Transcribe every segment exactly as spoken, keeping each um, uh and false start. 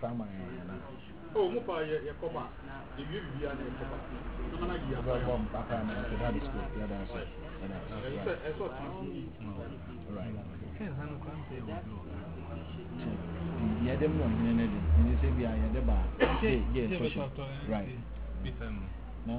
Crama. Oh, Mupa, your cover. If you be an cover, I'm not a bomb, Papa, and that is good. Yeah, that's it. That's what right. Yeah, them one in anything. And you say, yeah, yeah, the bar. Yes, right. No?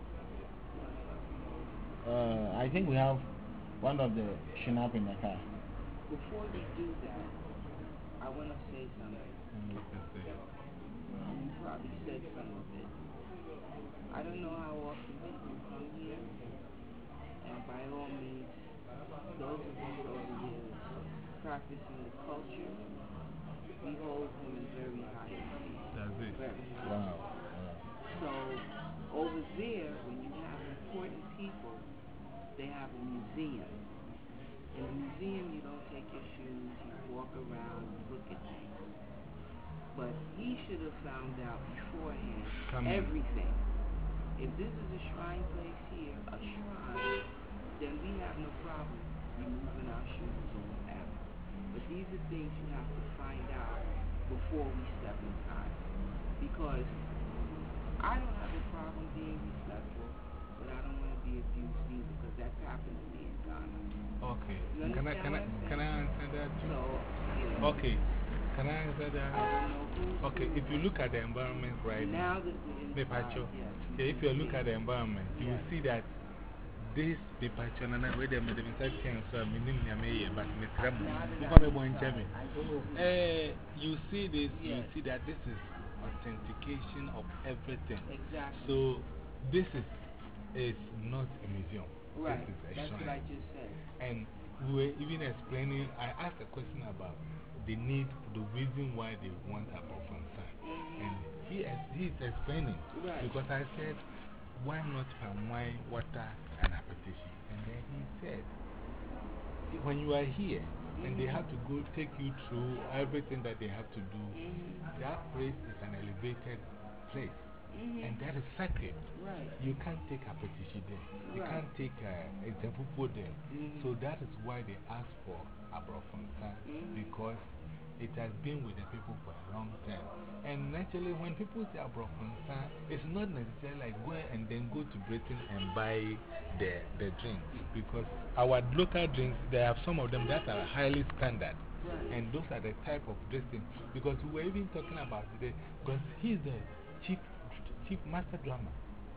Uh, I think we have one of the shinap in the car. Before we do that, I want to say something. You probably said some of it. I don't know how often people come here, and by all means, those of us over here practicing the culture, we hold them in very high esteem. That's it. Very. Wow. So, over there, when you have important people, they have a museum. In a museum, you don't take your shoes, you walk around, you look at things. But he should have found out beforehand Come everything. In. If this is a shrine place here, a shrine, then we have no problem removing our shoes or whatever. But these are things you have to find out before we step inside. Because I don't have a problem being respectful, but I don't want to be abused either, because that's happened to me in Ghana. Okay. Can I, can, I, can I answer that too? So, you know, okay. Can I answer that? Okay, if you look at the environment right now, inside, yes, yeah, if you look at the environment, you will see that this Pipacho, and I read them, so I'm in but you see this, you see that this is authentication of everything. Exactly. So, this is, is not a museum. Right. This is a That's shrine. what I just said. And we were even explaining, I asked a question about the need, the reason why they want a Bofonsa. And he is, he is explaining. Right. Because I said, why not palm wine, water, and appetition? And then he said, when you are here, and they have to go take you through everything that they have to do, that place is an elevated place. And that is sacred. Right. You can't take a petition there. You Right. can't take a example there. So that is why they ask for Abrofonsa, because it has been with the people for a long time. And naturally, when people say Abrofonsa, it's not necessarily like go and then go to Britain and buy the, the drinks. Because our local drinks, they have some of them that are highly standard. And those are the type of drinks. Because we were even talking about today, because he's the chief. Chief master drummer.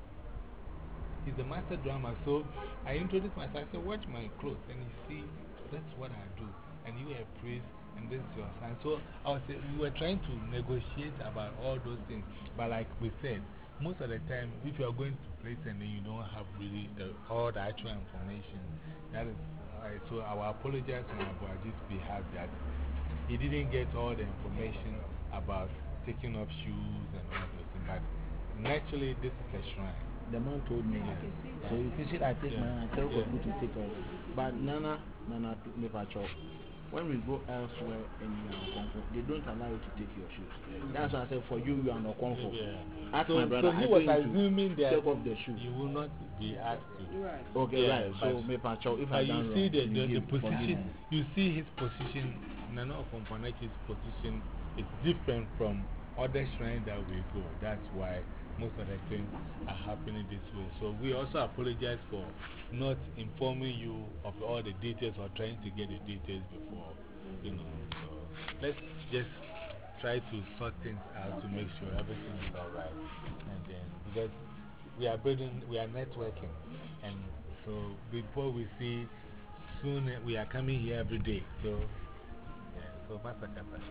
He's the master drummer. So I introduced myself. I said, watch my clothes. And you see, that's what I do. And you are a priest, and this is your sign. So I was, we were trying to negotiate about all those things. But like we said, most of the time, if you are going to place and then you don't have really the, all the actual information, that is, uh, so I will apologize on Abuaji's behalf that he didn't get all the information about taking off shoes and all those things. But naturally, this is a shrine. The man told me that. So if you see, I take yeah. my, I tell yeah. people to take off. But Nana, Nana took me for chop. When we go elsewhere and you are comfort, they don't allow you to take your shoes. That's why I said for you, you are not comfort. Yeah. Ask so, my brother, so he I was assuming that take off the shoe. You will not be asked to. Right. Okay, yeah, right. So, me for chop. If I you done see wrong, the, the, you the position, you see his position, Nana Okomponechi's position is different from other shrines that we go. That's why most of the things are happening this way. So we also apologize for not informing you of all the details or trying to get the details before, you know. So let's just try to sort things out to make sure everything is all right. And then, because we are building, we are networking. And so before we see, soon we are coming here every day. So, yeah, so Pastor Kata.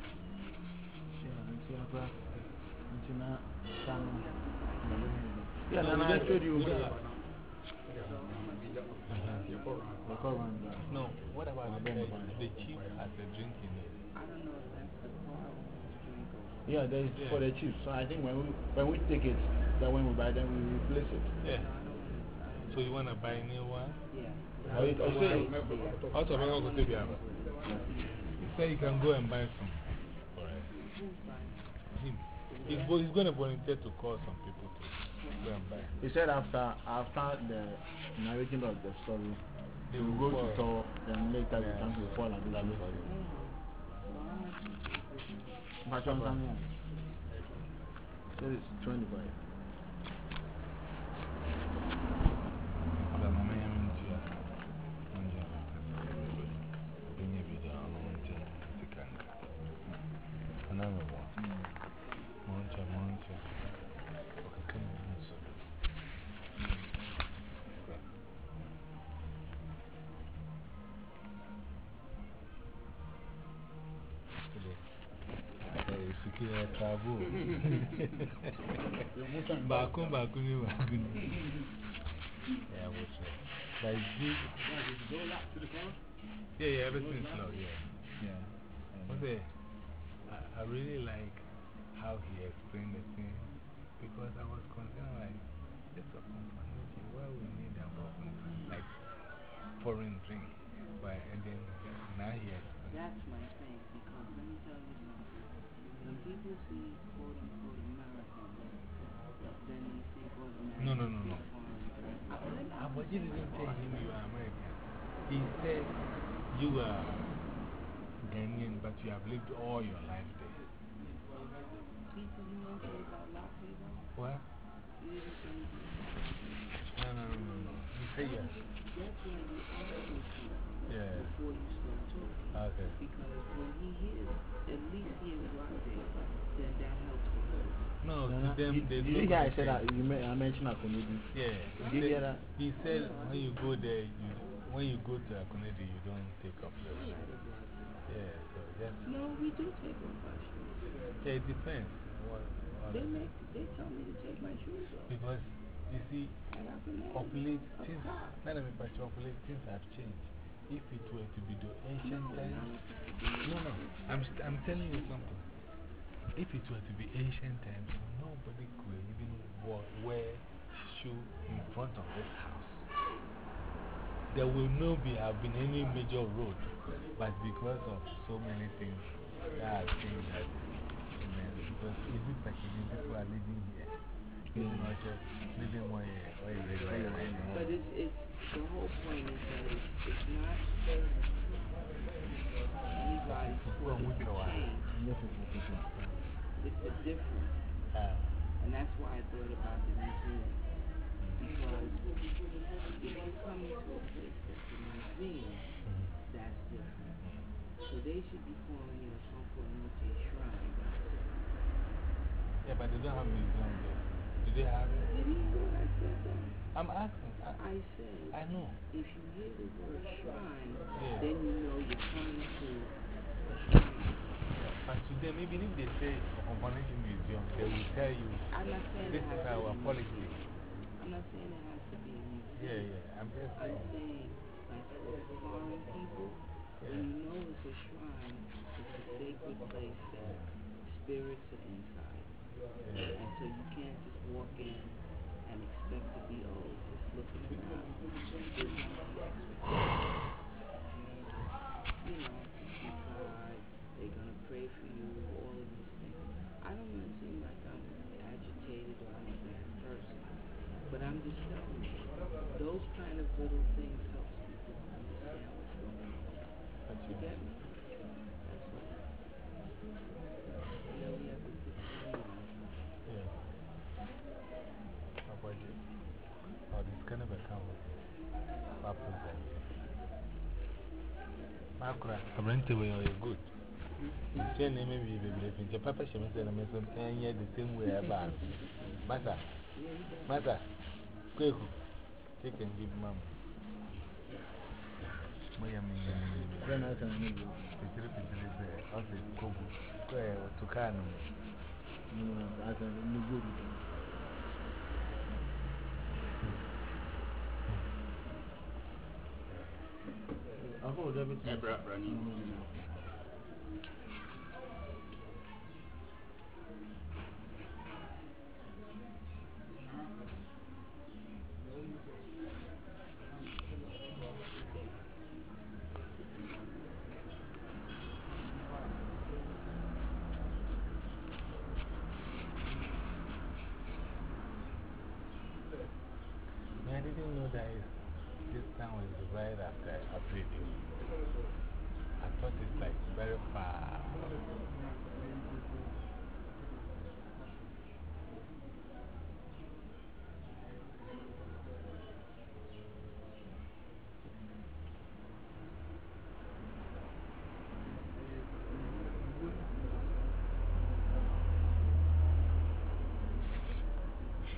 Yeah, no, no, I showed you. Uh-huh. No, what about the, the chief has a drink in it? I don't know if that's the bar or drink over. Yeah, there's yeah. for the chief. So I think when we, when we take it, then when we buy them, we replace it. Yeah. So you want to buy a new one? Yeah. Oh, it, also, also, I'm going to you say you can go and buy some. All right. Him. He's, he's going to volunteer to call some people to go and buy. He said after, after the narrating of the story, they will go to talk, then later we come to fall at this for you. That is twenty-five. The moment I'm into it, I'm just being a bit on mountain, Sikanka. Another one. Mountain, mountain. Okay, so. Secure travel. Bakun, bakun, bakun. Yeah, what's that? But it's big. Yeah, yeah, everything's low, yeah. Yeah. What's it? I, I really like how he explained the thing because I was concerned, like, it's a community where we need that broken, like foreign drink. But, and then now he explained. That's my thing, because let me tell you something. When people see quote unquote Americans, then they think automatically. No, no, no, no. I Abaji didn't tell him you are American. He said you are Ghanaian, but you have lived all your life there. People, you know about Latte though? What? You didn't say anything. No, no, no, no, no. You say yes. That's why you ask me something Yeah. before you start talking. Okay. Because when he hears, at least hears Latte, then that helps a little. No, No, to no. them, Did, they did look you hear I the said same. that you me- I mentioned a comedy? Yeah. Did you hear that? He said when you go there, you, when you go to a community, you don't take off your shoes. Yeah, so yes. No, we do take off our shoes. Yeah, it depends. What, what They make, they tell me to take my shoes off. because, you see, I got bananas of late, up things, top. none of it, but of late, things have changed. If it were to be the ancient No, times, no, no, no, I'm, st I'm telling you something. If it were to be ancient times, nobody could even wa wear shoe in front of this house. There will not be, have been any major road, but because of so many things that have changed that, amen, because easy packaging, people are living here. It's not just living more here, or you ready by your mind. but it's, it's, the whole point is that it's, it's not anybody's fault, it's a change. It's a difference. Ah. And that's why I thought about the museum. Because if you come into a place that's a museum, that's different. So they should be calling it a Conformante Shrine. Yeah, but they don't have museum there. Do they have it? Did you hear what I said though? I'm asking. I, I said, I know. if you hear the word shrine, Yeah. then you know you're coming to a shrine. But today, maybe if they say Conformation Museum, they will tell you I'm not saying this it has is to our be a policy. museum. I'm not saying it has to be a museum. Yeah, yeah. I'm just I'm saying. saying, like for foreign people, Yeah. when you know it's a shrine, it's a sacred place that spirits are inside. Yeah. And so you can't just walk in and expect to be, oh, just looking around. There's going to be expectations. You know, inside, they're going to pray for you, all of these things. I don't want to seem like I'm agitated or I'm a bad person, but I'm just telling you, those kind of little things helps people understand what's going on. You get me? That's all. And then we have to put money on it. Yeah. How about you? Oh, this kind of a camera. What put that here? Makura, I rent away, you're good. Say, name me, baby. If your papa she said, I'm the same way about Massa. Massa. Quick. Take and give mom. My Then I can move. Petri Petri, also Kobu. To Kano. I can move. I hold everything. Ebra, Brani. I didn't know that this town is right after a video. I thought it's like very far.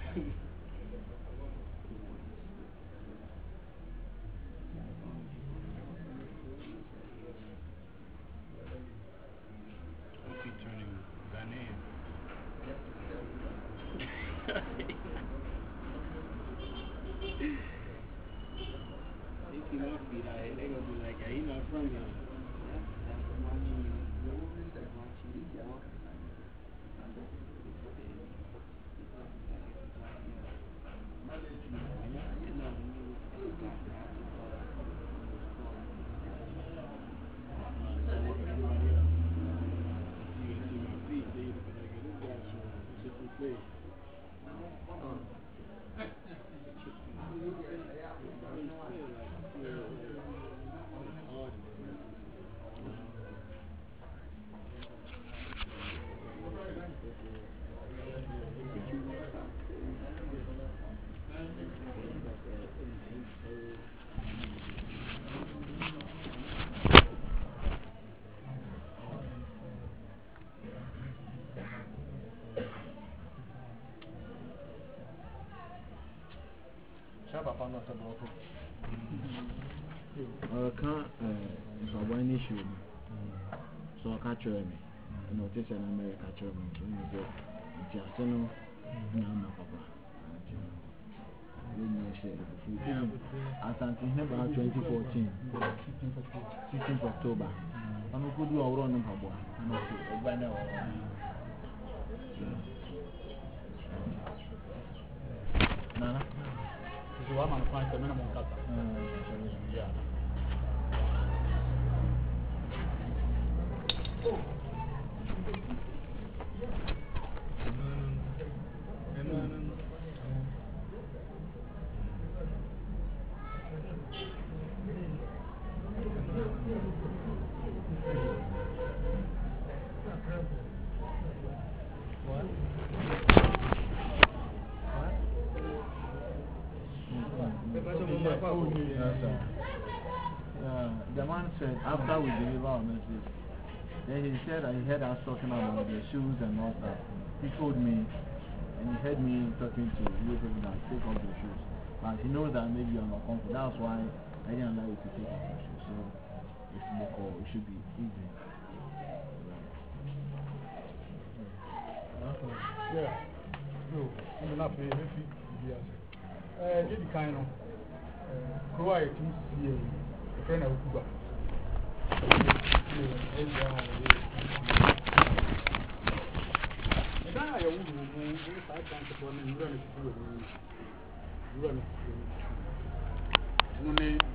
turning Ghanaian. They see my feet out here, they gonna be like, yeah, he not from here. I can't, if I want issue, so I catch me. You know, this is an American catcher. You know, just you know, I'm a papa. As I'm about twenty fourteen, sixteenth October, I'm going to do a run in Pabua. I'm not sure. Nana? So I'm on a minimum cut. Yeah. Uh, the man said after we deliver our message, then he said that he heard us talking about the shoes and all that. He told me, and he heard me talking to you people that take off your shoes. But he knows that maybe you're not comfortable. That's why I didn't allow you to take off your shoes. So it's more, it should be easy. Yeah. No, I'm not paying anything. Yes. Uh, did the kind of quiet to see a friend of Cuba. The guy I would move, I can't support him, run it through. Run it through.